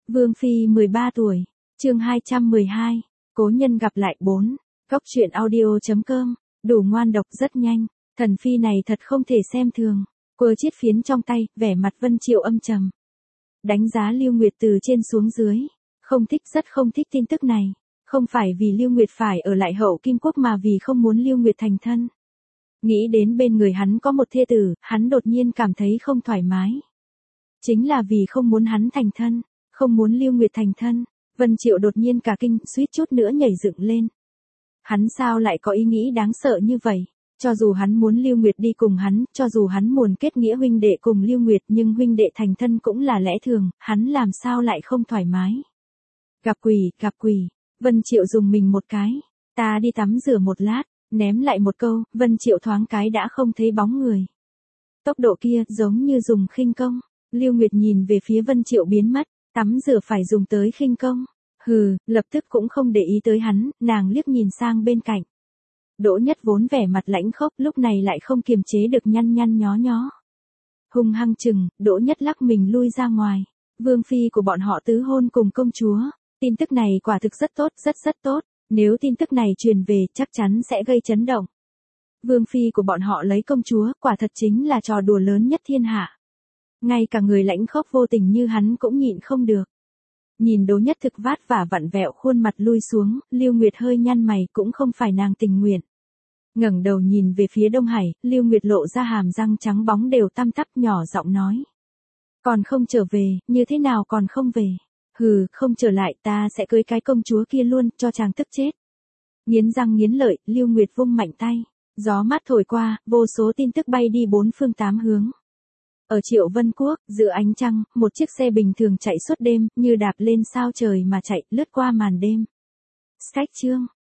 Vương Phi 13 tuổi, chương 212, cố nhân gặp lại 4, góc truyện audio.com, đủ ngoan độc rất nhanh, thần Phi này thật không thể xem thường, quơ chiếc phiến trong tay, vẻ mặt Vân Triệu âm trầm. Đánh giá Lưu Nguyệt từ trên xuống dưới, không thích rất không thích tin tức này, không phải vì Lưu Nguyệt phải ở lại Hậu Kim Quốc mà vì không muốn Lưu Nguyệt thành thân. Nghĩ đến bên người hắn có một thê tử, hắn đột nhiên cảm thấy không thoải mái. Chính là vì không muốn hắn thành thân, không muốn Lưu Nguyệt thành thân, Vân Triệu đột nhiên cả kinh, suýt chút nữa nhảy dựng lên. Hắn sao lại có ý nghĩ đáng sợ như vậy? Cho dù hắn muốn Lưu Nguyệt đi cùng hắn, cho dù hắn muốn kết nghĩa huynh đệ cùng Lưu Nguyệt, nhưng huynh đệ thành thân cũng là lẽ thường, hắn làm sao lại không thoải mái? Gặp quỷ, Vân Triệu dùng mình một cái, ta đi tắm rửa một lát, ném lại một câu, Vân Triệu thoáng cái đã không thấy bóng người. Tốc độ kia giống như dùng khinh công, Lưu Nguyệt nhìn về phía Vân Triệu biến mất, tắm rửa phải dùng tới khinh công. Hừ, lập tức cũng không để ý tới hắn, nàng liếc nhìn sang bên cạnh. Đỗ Nhất vốn vẻ mặt lãnh khốc, lúc này lại không kiềm chế được nhăn nhăn nhó nhó. Hung hăng chừng, Đỗ Nhất lắc mình lui ra ngoài. Vương Phi của bọn họ tứ hôn cùng công chúa. Tin tức này quả thực rất tốt, rất tốt. Nếu tin tức này truyền về, chắc chắn sẽ gây chấn động. Vương Phi của bọn họ lấy công chúa, quả thật chính là trò đùa lớn nhất thiên hạ. Ngay cả người lãnh khốc vô tình như hắn cũng nhịn không được. Nhìn Đỗ Nhất thực vát và vặn vẹo khuôn mặt lui xuống, Lưu Nguyệt hơi nhăn mày, cũng không phải nàng tình nguyện. Ngẩng đầu nhìn về phía Đông Hải, Lưu Nguyệt lộ ra hàm răng trắng bóng đều tăm tắp, nhỏ giọng nói. Còn không trở về, như thế nào còn không về? Hừ, không trở lại ta sẽ cưới cái công chúa kia luôn, cho chàng tức chết. Nghiến răng nghiến lợi, Lưu Nguyệt vung mạnh tay. Gió mát thổi qua, vô số tin tức bay đi bốn phương tám hướng. Ở Triệu Vân Quốc, giữa ánh trăng, một chiếc xe bình thường chạy suốt đêm, như đạp lên sao trời mà chạy, lướt qua màn đêm. Sách chương.